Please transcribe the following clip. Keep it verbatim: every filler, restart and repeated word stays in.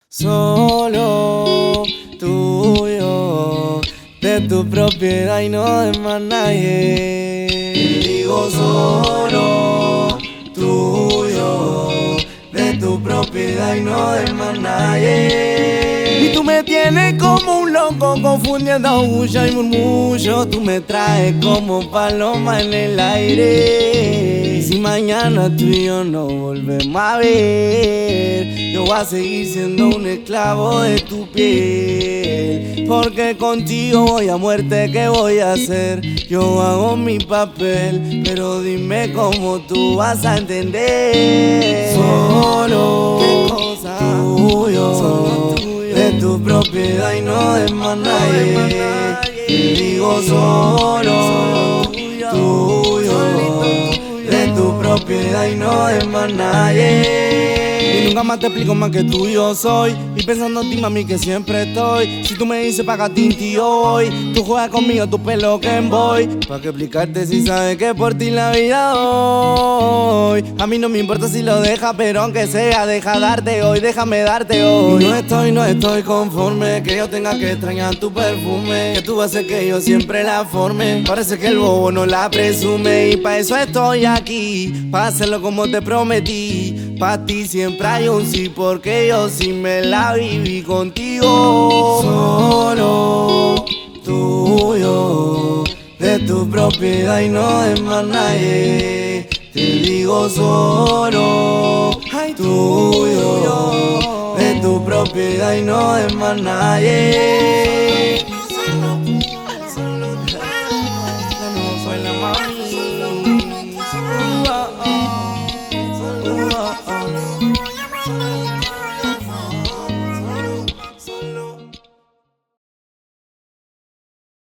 Solo tuyo, de tu propiedad y no de más nadie. Te digo solo tuyo, de tu propiedad y no de más nadie. Y tú me tienes como un loco confundiendo bulla y murmullo. Tú me traes como paloma en el aire. Y si mañana tú y yo no volvemos a ver, yo voy a seguir siendo un esclavo de tu piel. Porque contigo voy a muerte, ¿qué voy a hacer? Yo hago mi papel, pero dime cómo tú vas a entender. Solo ¿Qué cosa? tuyo, Solo tuyo, de tu propiedad y no de más nadie. Te digo solo tuyo, de tu propiedad y no de más nadie. Y nunca más te explico más que tú yo soy. Y pensando en ti, mami, que siempre estoy. Si tú me dices pa' Tinti yo voy. Tú juegas conmigo, tu pelo que voy. Pa' que explicarte si sabes que por ti la vida doy. A mí no me importa si lo dejas, pero aunque sea, deja darte hoy, déjame darte hoy. Y no estoy, no estoy conforme que yo tenga que extrañar tu perfume, Que tú haces que yo siempre la forme. Parece que el bobo no la presume. Y pa' eso estoy aquí, pa' hacerlo como te prometí. Pa' ti siempre hay un sí, porque yo sí me la viví contigo. Solo tuyo, de tu propiedad y no de más nadie. Te digo solo tuyo, de tu propiedad y no de más nadie.